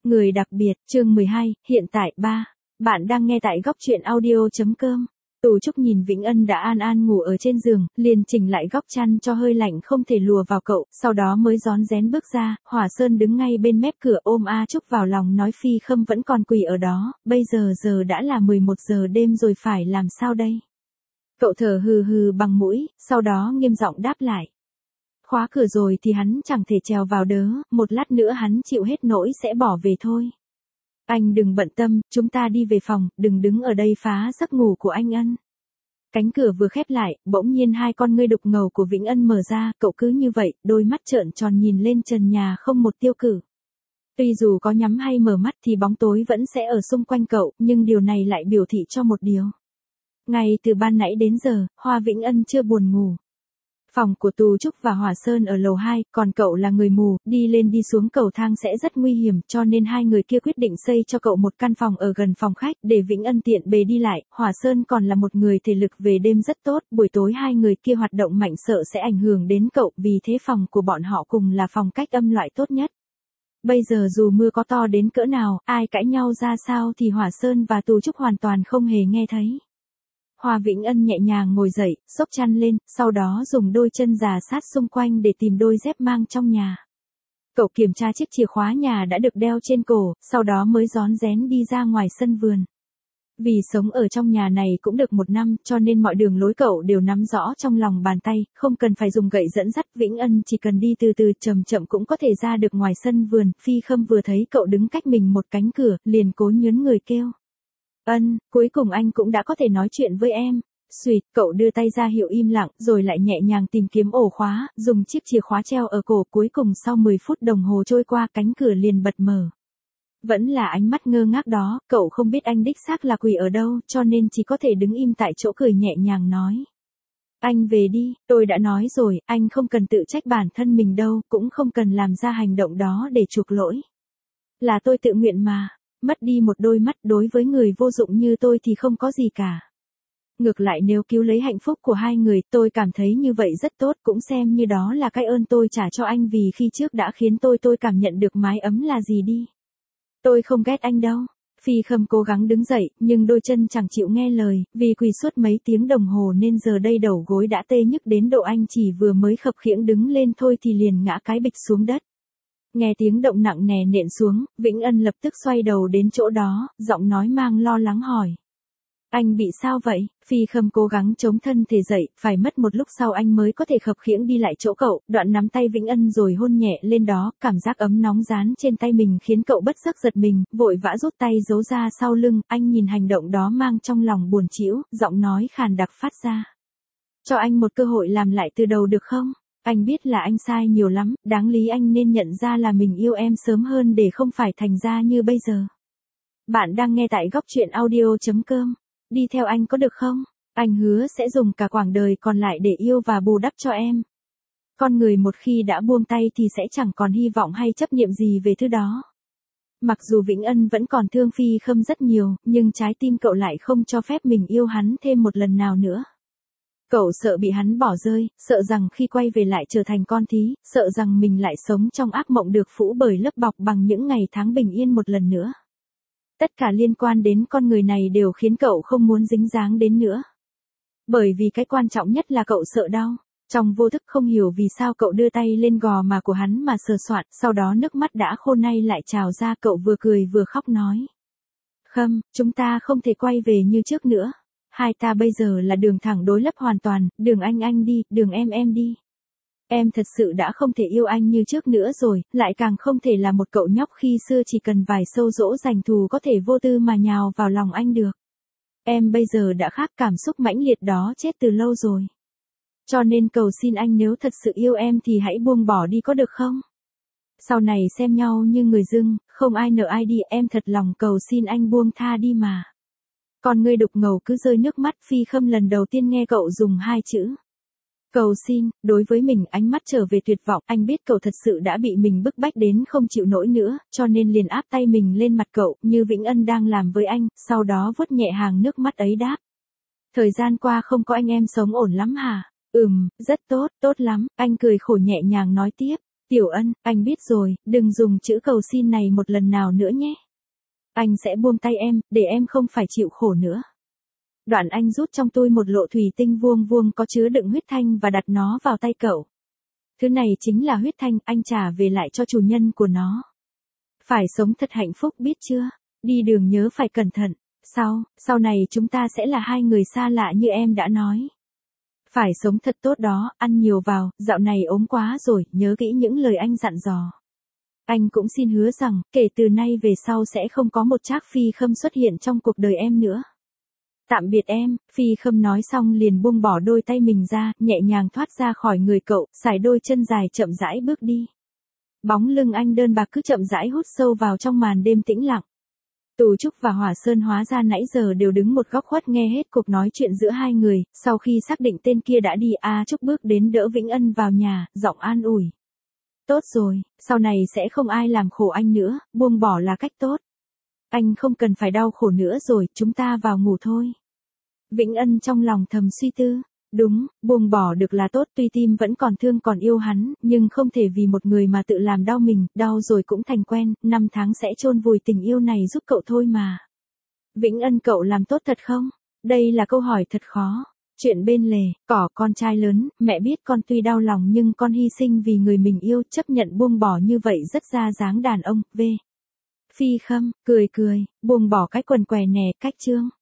Người đặc biệt, chương 12, hiện tại 3. Bạn đang nghe tại góc truyện audio.com. Tù Trúc nhìn Vĩnh Ân đã an an ngủ ở trên giường, liền chỉnh lại góc chăn cho hơi lạnh không thể lùa vào cậu, sau đó mới rón rén bước ra. Hỏa Sơn đứng ngay bên mép cửa ôm A Trúc vào lòng nói Phi Khâm vẫn còn quỳ ở đó, bây giờ đã là 11 giờ đêm rồi phải làm sao đây? Cậu thở hừ hừ bằng mũi, sau đó nghiêm giọng đáp lại. Khóa cửa rồi thì hắn chẳng thể trèo vào đớ, một lát nữa hắn chịu hết nỗi sẽ bỏ về thôi. Anh đừng bận tâm, chúng ta đi về phòng, đừng đứng ở đây phá giấc ngủ của anh Ân. Cánh cửa vừa khép lại, bỗng nhiên hai con ngươi đục ngầu của Vĩnh Ân mở ra, cậu cứ như vậy, đôi mắt trợn tròn nhìn lên trần nhà không một tiêu cử. Tuy dù có nhắm hay mở mắt thì bóng tối vẫn sẽ ở xung quanh cậu, nhưng điều này lại biểu thị cho một điều. Ngay từ ban nãy đến giờ, Hoa Vĩnh Ân chưa buồn ngủ. Phòng của Tù Trúc và Hỏa Sơn ở lầu 2, còn cậu là người mù, đi lên đi xuống cầu thang sẽ rất nguy hiểm, cho nên hai người kia quyết định xây cho cậu một căn phòng ở gần phòng khách, để Vĩnh Ân tiện bề đi lại. Hỏa Sơn còn là một người thể lực về đêm rất tốt, buổi tối hai người kia hoạt động mạnh sợ sẽ ảnh hưởng đến cậu, vì thế phòng của bọn họ cùng là phòng cách âm loại tốt nhất. Bây giờ dù mưa có to đến cỡ nào, ai cãi nhau ra sao thì Hỏa Sơn và Tù Trúc hoàn toàn không hề nghe thấy. Hoa Vĩnh Ân nhẹ nhàng ngồi dậy, xốc chăn lên, sau đó dùng đôi chân già sát xung quanh để tìm đôi dép mang trong nhà. Cậu kiểm tra chiếc chìa khóa nhà đã được đeo trên cổ, sau đó mới rón rén đi ra ngoài sân vườn. Vì sống ở trong nhà này cũng được 1 năm, cho nên mọi đường lối cậu đều nắm rõ trong lòng bàn tay, không cần phải dùng gậy dẫn dắt. Vĩnh Ân chỉ cần đi từ từ chậm chậm cũng có thể ra được ngoài sân vườn. Phi Khâm vừa thấy cậu đứng cách mình một cánh cửa, liền cố nhớn người kêu. Ân, cuối cùng anh cũng đã có thể nói chuyện với em. Xuyệt, cậu đưa tay ra hiệu im lặng, rồi lại nhẹ nhàng tìm kiếm ổ khóa, dùng chiếc chìa khóa treo ở cổ. Cuối cùng sau 10 phút đồng hồ trôi qua, cánh cửa liền bật mở. Vẫn là ánh mắt ngơ ngác đó, cậu không biết anh đích xác là quỷ ở đâu, cho nên chỉ có thể đứng im tại chỗ cười nhẹ nhàng nói. Anh về đi, tôi đã nói rồi, anh không cần tự trách bản thân mình đâu, cũng không cần làm ra hành động đó để chuộc lỗi. Là tôi tự nguyện mà. Mất đi một đôi mắt đối với người vô dụng như tôi thì không có gì cả. Ngược lại nếu cứu lấy hạnh phúc của hai người, tôi cảm thấy như vậy rất tốt, cũng xem như đó là cái ơn tôi trả cho anh vì khi trước đã khiến tôi cảm nhận được mái ấm là gì đi. Tôi không ghét anh đâu. Phi Khâm cố gắng đứng dậy, nhưng đôi chân chẳng chịu nghe lời, vì quỳ suốt mấy tiếng đồng hồ nên giờ đây đầu gối đã tê nhức đến độ anh chỉ vừa mới khập khiễng đứng lên thôi thì liền ngã cái bịch xuống đất. Nghe tiếng động nặng nề nện xuống, Vĩnh Ân lập tức xoay đầu đến chỗ đó, giọng nói mang lo lắng hỏi. Anh bị sao vậy? Phi Khâm cố gắng chống thân thể dậy, phải mất một lúc sau anh mới có thể khập khiễng đi lại chỗ cậu, đoạn nắm tay Vĩnh Ân rồi hôn nhẹ lên đó, cảm giác ấm nóng dán trên tay mình khiến cậu bất giác giật mình, vội vã rút tay giấu ra sau lưng. Anh nhìn hành động đó mang trong lòng buồn trĩu, giọng nói khàn đặc phát ra. Cho anh một cơ hội làm lại từ đầu được không? Anh biết là anh sai nhiều lắm, đáng lý anh nên nhận ra là mình yêu em sớm hơn để không phải thành ra như bây giờ. Bạn đang nghe tại góc truyện audio.com. Đi theo anh có được không? Anh hứa sẽ dùng cả quãng đời còn lại để yêu và bù đắp cho em. Con người một khi đã buông tay thì sẽ chẳng còn hy vọng hay chấp niệm gì về thứ đó. Mặc dù Vĩnh Ân vẫn còn thương Phi Khâm rất nhiều, nhưng trái tim cậu lại không cho phép mình yêu hắn thêm một lần nào nữa. Cậu sợ bị hắn bỏ rơi, sợ rằng khi quay về lại trở thành con thí, sợ rằng mình lại sống trong ác mộng được phủ bởi lớp bọc bằng những ngày tháng bình yên một lần nữa. Tất cả liên quan đến con người này đều khiến cậu không muốn dính dáng đến nữa. Bởi vì cái quan trọng nhất là cậu sợ đau. Trong vô thức không hiểu vì sao cậu đưa tay lên gò má của hắn mà sờ soạn, sau đó nước mắt đã khô nay lại trào ra, cậu vừa cười vừa khóc nói. Khâm, chúng ta không thể quay về như trước nữa. Hai ta bây giờ là đường thẳng đối lập hoàn toàn, đường anh đi, đường em đi. Em thật sự đã không thể yêu anh như trước nữa rồi, lại càng không thể là một cậu nhóc khi xưa chỉ cần vài sâu dỗ dành thù có thể vô tư mà nhào vào lòng anh được. Em bây giờ đã khác, cảm xúc mãnh liệt đó chết từ lâu rồi. Cho nên cầu xin anh nếu thật sự yêu em thì hãy buông bỏ đi có được không? Sau này xem nhau như người dưng, không ai nợ ai đi, em thật lòng cầu xin anh buông tha đi mà. Còn ngươi đục ngầu cứ rơi nước mắt. Phi Khâm lần đầu tiên nghe cậu dùng hai chữ cầu xin, đối với mình ánh mắt trở về tuyệt vọng, anh biết cậu thật sự đã bị mình bức bách đến không chịu nổi nữa, cho nên liền áp tay mình lên mặt cậu, như Vĩnh Ân đang làm với anh, sau đó vuốt nhẹ hàng nước mắt ấy đáp. Thời gian qua không có anh em sống ổn lắm hả? Rất tốt, tốt lắm, anh cười khổ nhẹ nhàng nói tiếp. Tiểu Ân, anh biết rồi, đừng dùng chữ cầu xin này một lần nào nữa nhé. Anh sẽ buông tay em, để em không phải chịu khổ nữa. Đoạn anh rút trong tôi một lọ thủy tinh vuông vuông có chứa đựng huyết thanh và đặt nó vào tay cậu. Thứ này chính là huyết thanh, anh trả về lại cho chủ nhân của nó. Phải sống thật hạnh phúc biết chưa? Đi đường nhớ phải cẩn thận. Sau này chúng ta sẽ là hai người xa lạ như em đã nói. Phải sống thật tốt đó, ăn nhiều vào, dạo này ốm quá rồi, nhớ kỹ những lời anh dặn dò. Anh cũng xin hứa rằng, kể từ nay về sau sẽ không có một Trác Phi Khâm xuất hiện trong cuộc đời em nữa. Tạm biệt em, Phi Khâm nói xong liền buông bỏ đôi tay mình ra, nhẹ nhàng thoát ra khỏi người cậu, sải đôi chân dài chậm rãi bước đi. Bóng lưng anh đơn bạc cứ chậm rãi hút sâu vào trong màn đêm tĩnh lặng. Tù Trúc và Hỏa Sơn hóa ra nãy giờ đều đứng một góc khuất nghe hết cuộc nói chuyện giữa hai người, sau khi xác định tên kia đã đi, Trúc bước đến đỡ Vĩnh Ân vào nhà, giọng an ủi. Tốt rồi, sau này sẽ không ai làm khổ anh nữa, buông bỏ là cách tốt. Anh không cần phải đau khổ nữa rồi, chúng ta vào ngủ thôi. Vĩnh Ân trong lòng thầm suy tư. Đúng, buông bỏ được là tốt, tuy tim vẫn còn thương còn yêu hắn, nhưng không thể vì một người mà tự làm đau mình, đau rồi cũng thành quen, 5 tháng sẽ chôn vùi tình yêu này giúp cậu thôi mà. Vĩnh Ân, cậu làm tốt thật không? Đây là câu hỏi thật khó. Chuyện bên lề, cỏ con trai lớn, mẹ biết con tuy đau lòng nhưng con hy sinh vì người mình yêu, chấp nhận buông bỏ như vậy rất ra dáng đàn ông, Phi Khâm, cười, buông bỏ cái quần què nè, cách chương.